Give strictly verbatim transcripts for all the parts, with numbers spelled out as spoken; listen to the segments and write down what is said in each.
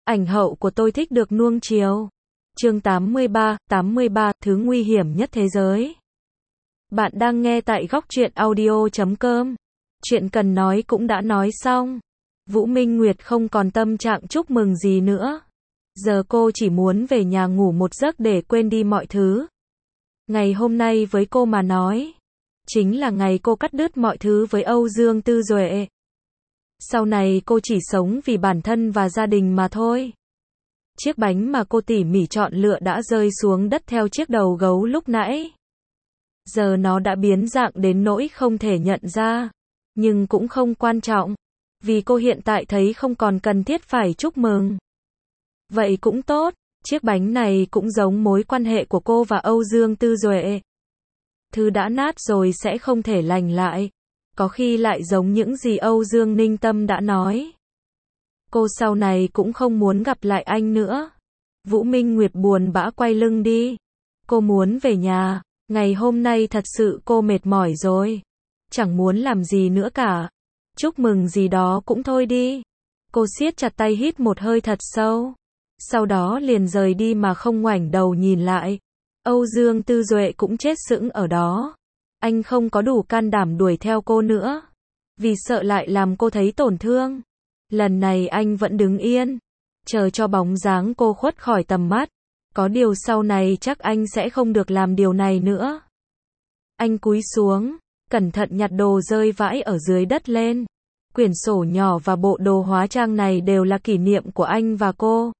Ảnh hậu của tôi thích được nuông chiều. Chương tám mươi ba, tám mươi ba, thứ nguy hiểm nhất thế giới. Bạn đang nghe tại góc truyện audio chấm com. Chuyện cần nói cũng đã nói xong. Vũ Minh Nguyệt không còn tâm trạng chúc mừng gì nữa. Giờ cô chỉ muốn về nhà ngủ một giấc để quên đi mọi thứ. Ngày hôm nay với cô mà nói, chính là ngày cô cắt đứt mọi thứ với Âu Dương Tư Duệ. Sau này cô chỉ sống vì bản thân và gia đình mà thôi. Chiếc bánh mà cô tỉ mỉ chọn lựa đã rơi xuống đất theo chiếc đầu gấu lúc nãy. Giờ nó đã biến dạng đến nỗi không thể nhận ra. Nhưng cũng không quan trọng. Vì cô hiện tại thấy không còn cần thiết phải chúc mừng. Vậy cũng tốt. Chiếc bánh này cũng giống mối quan hệ của cô và Âu Dương Tư Duệ. Thứ đã nát rồi sẽ không thể lành lại. Có khi lại giống những gì Âu Dương Ninh Tâm đã nói. Cô sau này cũng không muốn gặp lại anh nữa. Vũ Minh Nguyệt buồn bã quay lưng đi. Cô muốn về nhà. Ngày hôm nay thật sự cô mệt mỏi rồi. Chẳng muốn làm gì nữa cả. Chúc mừng gì đó cũng thôi đi. Cô siết chặt tay hít một hơi thật sâu. Sau đó liền rời đi mà không ngoảnh đầu nhìn lại. Âu Dương Tư Duệ cũng chết sững ở đó. Anh không có đủ can đảm đuổi theo cô nữa. Vì sợ lại làm cô thấy tổn thương. Lần này anh vẫn đứng yên. Chờ cho bóng dáng cô khuất khỏi tầm mắt. Có điều sau này chắc anh sẽ không được làm điều này nữa. Anh cúi xuống. Cẩn thận nhặt đồ rơi vãi ở dưới đất lên. Quyển sổ nhỏ và bộ đồ hóa trang này đều là kỷ niệm của anh và cô.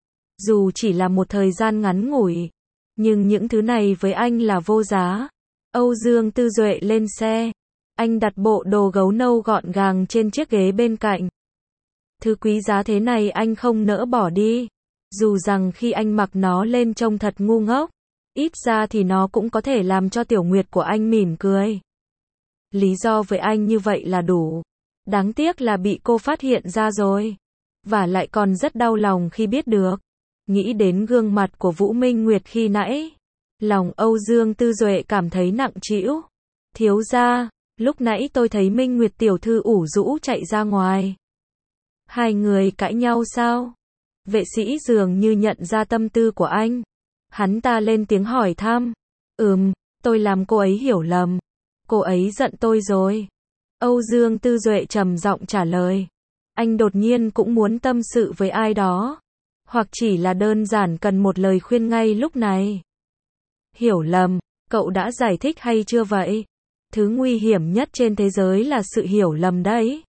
Dù chỉ là một thời gian ngắn ngủi. Nhưng những thứ này với anh là vô giá. Âu Dương Tư Duệ lên xe. Anh đặt bộ đồ gấu nâu gọn gàng trên chiếc ghế bên cạnh. Thứ quý giá thế này anh không nỡ bỏ đi. Dù rằng khi anh mặc nó lên trông thật ngu ngốc. Ít ra thì nó cũng có thể làm cho Tiểu Nguyệt của anh mỉm cười. Lý do với anh như vậy là đủ. Đáng tiếc là bị cô phát hiện ra rồi. Và lại còn rất đau lòng khi biết được. Nghĩ đến gương mặt của Vũ Minh Nguyệt khi nãy. Lòng Âu Dương Tư Duệ cảm thấy nặng trĩu. Thiếu gia, lúc nãy tôi thấy Minh Nguyệt tiểu thư ủ rũ chạy ra ngoài. Hai người cãi nhau sao? Vệ sĩ dường như nhận ra tâm tư của anh. Hắn ta lên tiếng hỏi thăm. Ừm, tôi làm cô ấy hiểu lầm. Cô ấy giận tôi rồi. Âu Dương Tư Duệ trầm giọng trả lời. Anh đột nhiên cũng muốn tâm sự với ai đó. Hoặc chỉ là đơn giản cần một lời khuyên ngay lúc này. Hiểu lầm, cậu đã giải thích hay chưa vậy? Thứ nguy hiểm nhất trên thế giới là sự hiểu lầm đấy.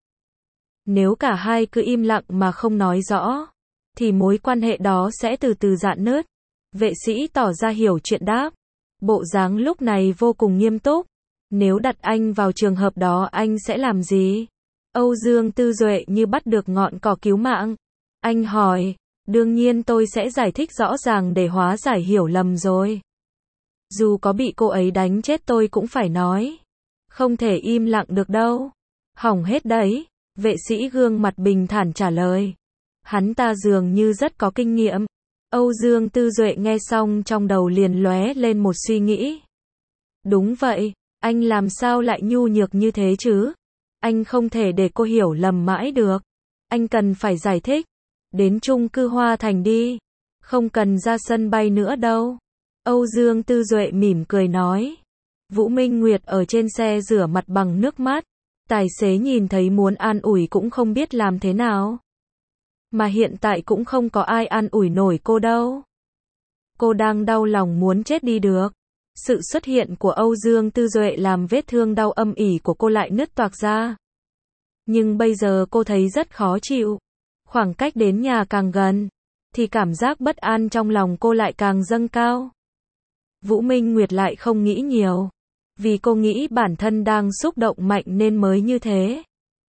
Nếu cả hai cứ im lặng mà không nói rõ, thì mối quan hệ đó sẽ từ từ rạn nứt. Vệ sĩ tỏ ra hiểu chuyện đáp. Bộ dáng lúc này vô cùng nghiêm túc. Nếu đặt anh vào trường hợp đó anh sẽ làm gì? Âu Dương Tư Duệ như bắt được ngọn cỏ cứu mạng. Anh hỏi, đương nhiên tôi sẽ giải thích rõ ràng để hóa giải hiểu lầm rồi. Dù có bị cô ấy đánh chết tôi cũng phải nói. Không thể im lặng được đâu. Hỏng hết đấy. Vệ sĩ gương mặt bình thản trả lời. Hắn ta dường như rất có kinh nghiệm. Âu Dương Tư Duệ nghe xong trong đầu liền lóe lên một suy nghĩ. Đúng vậy, anh làm sao lại nhu nhược như thế chứ? Anh không thể để cô hiểu lầm mãi được. Anh cần phải giải thích. Đến chung cư Hoa Thành đi. Không cần ra sân bay nữa đâu. Âu Dương Tư Duệ mỉm cười nói. Vũ Minh Nguyệt ở trên xe rửa mặt bằng nước mắt. Tài xế nhìn thấy muốn an ủi cũng không biết làm thế nào. Mà hiện tại cũng không có ai an ủi nổi cô đâu. Cô đang đau lòng muốn chết đi được. Sự xuất hiện của Âu Dương Tư Duệ làm vết thương đau âm ỉ của cô lại nứt toạc ra. Nhưng bây giờ cô thấy rất khó chịu. Khoảng cách đến nhà càng gần, thì cảm giác bất an trong lòng cô lại càng dâng cao. Vũ Minh Nguyệt lại không nghĩ nhiều. Vì cô nghĩ bản thân đang xúc động mạnh nên mới như thế.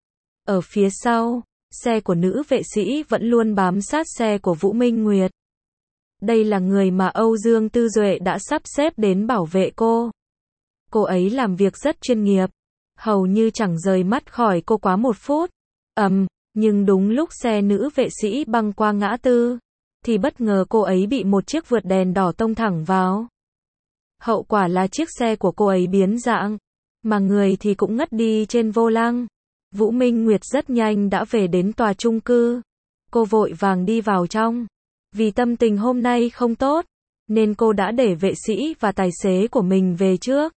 Ở phía sau, xe của nữ vệ sĩ vẫn luôn bám sát xe của Vũ Minh Nguyệt. Đây là người mà Âu Dương Tư Duệ đã sắp xếp đến bảo vệ cô. Cô ấy làm việc rất chuyên nghiệp. Hầu như chẳng rời mắt khỏi cô quá một phút. Ầm, nhưng đúng lúc xe nữ vệ sĩ băng qua ngã tư, thì bất ngờ cô ấy bị một chiếc vượt đèn đỏ tông thẳng vào. Hậu quả là chiếc xe của cô ấy biến dạng, mà người thì cũng ngất đi trên vô lăng. Vũ Minh Nguyệt rất nhanh đã về đến tòa chung cư. Cô vội vàng đi vào trong. Vì tâm tình hôm nay không tốt, nên cô đã để vệ sĩ và tài xế của mình về trước.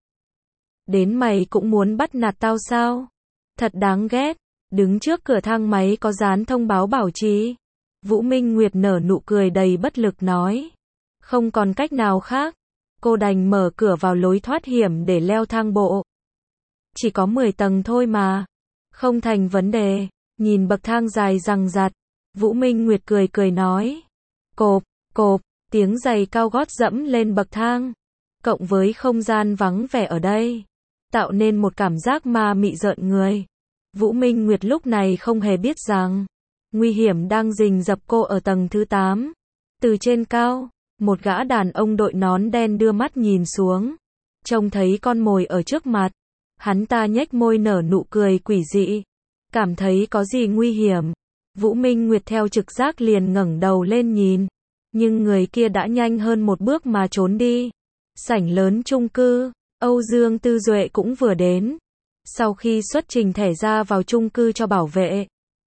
Đến mày cũng muốn bắt nạt tao sao? Thật đáng ghét. Đứng trước cửa thang máy có dán thông báo bảo trì. Vũ Minh Nguyệt nở nụ cười đầy bất lực nói. Không còn cách nào khác. Cô đành mở cửa vào lối thoát hiểm để leo thang bộ. Chỉ có mười tầng thôi mà. Không thành vấn đề. Nhìn bậc thang dài dằng dặc, Vũ Minh Nguyệt cười cười nói. Cộp, cộp, tiếng giày cao gót dẫm lên bậc thang. Cộng với không gian vắng vẻ ở đây, tạo nên một cảm giác ma mị rợn người. Vũ Minh Nguyệt lúc này không hề biết rằng nguy hiểm đang rình rập cô ở tầng thứ tám. Từ trên cao, một gã đàn ông đội nón đen đưa mắt nhìn xuống, trông thấy con mồi ở trước mặt. Hắn ta nhếch môi nở nụ cười quỷ dị, cảm thấy có gì nguy hiểm. Vũ Minh Nguyệt theo trực giác liền ngẩng đầu lên nhìn, nhưng người kia đã nhanh hơn một bước mà trốn đi. Sảnh lớn chung cư, Âu Dương Tư Duệ cũng vừa đến. Sau khi xuất trình thẻ ra vào chung cư cho bảo vệ,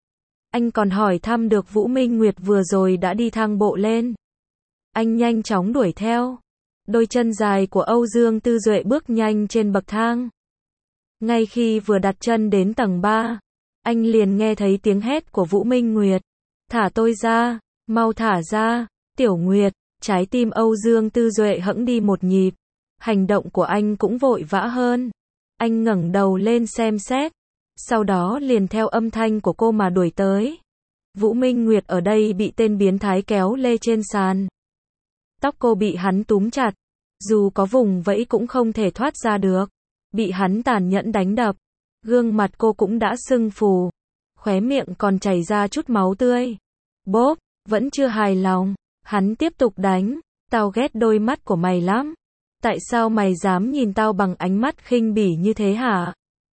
anh còn hỏi thăm được Vũ Minh Nguyệt vừa rồi đã đi thang bộ lên. Anh nhanh chóng đuổi theo. Đôi chân dài của Âu Dương Tư Duệ bước nhanh trên bậc thang. Ngay khi vừa đặt chân đến tầng ba, anh liền nghe thấy tiếng hét của Vũ Minh Nguyệt. Thả tôi ra, mau thả ra, Tiểu Nguyệt. Trái tim Âu Dương Tư Duệ hững đi một nhịp. Hành động của anh cũng vội vã hơn. Anh ngẩng đầu lên xem xét, sau đó liền theo âm thanh của cô mà đuổi tới. Vũ Minh Nguyệt ở đây bị tên biến thái kéo lê trên sàn. Tóc cô bị hắn túm chặt, dù có vùng vẫy cũng không thể thoát ra được. Bị hắn tàn nhẫn đánh đập, gương mặt cô cũng đã sưng phù, khóe miệng còn chảy ra chút máu tươi. Bốp, vẫn chưa hài lòng, hắn tiếp tục đánh. Tao ghét đôi mắt của mày lắm. Tại sao mày dám nhìn tao bằng ánh mắt khinh bỉ như thế hả?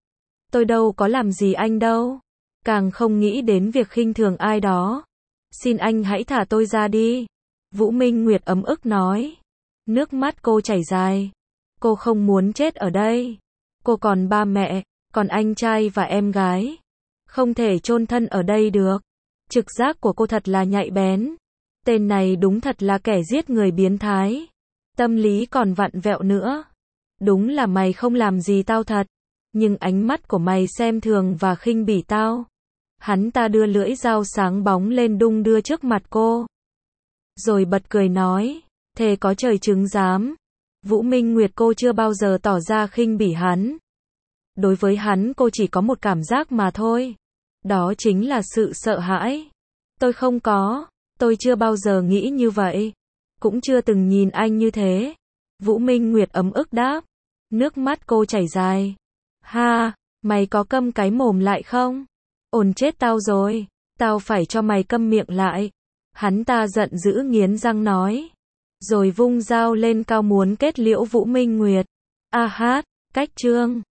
Tôi đâu có làm gì anh đâu. Càng không nghĩ đến việc khinh thường ai đó. Xin anh hãy thả tôi ra đi. Vũ Minh Nguyệt ấm ức nói. Nước mắt cô chảy dài. Cô không muốn chết ở đây. Cô còn ba mẹ, còn anh trai và em gái. Không thể chôn thân ở đây được. Trực giác của cô thật là nhạy bén. Tên này đúng thật là kẻ giết người biến thái. Tâm lý còn vặn vẹo nữa. Đúng là mày không làm gì tao thật. Nhưng ánh mắt của mày xem thường và khinh bỉ tao. Hắn ta đưa lưỡi dao sáng bóng lên đung đưa trước mặt cô. Rồi bật cười nói. Thề có trời chứng giám. Vũ Minh Nguyệt cô chưa bao giờ tỏ ra khinh bỉ hắn. Đối với hắn cô chỉ có một cảm giác mà thôi. Đó chính là sự sợ hãi. Tôi không có. Tôi chưa bao giờ nghĩ như vậy. Cũng chưa từng nhìn anh như thế. Vũ Minh Nguyệt ấm ức đáp. Nước mắt cô chảy dài. Ha, mày có câm cái mồm lại không? Ồn chết tao rồi. Tao phải cho mày câm miệng lại. Hắn ta giận dữ nghiến răng nói. Rồi vung dao lên cao muốn kết liễu Vũ Minh Nguyệt. A hát, cách chương.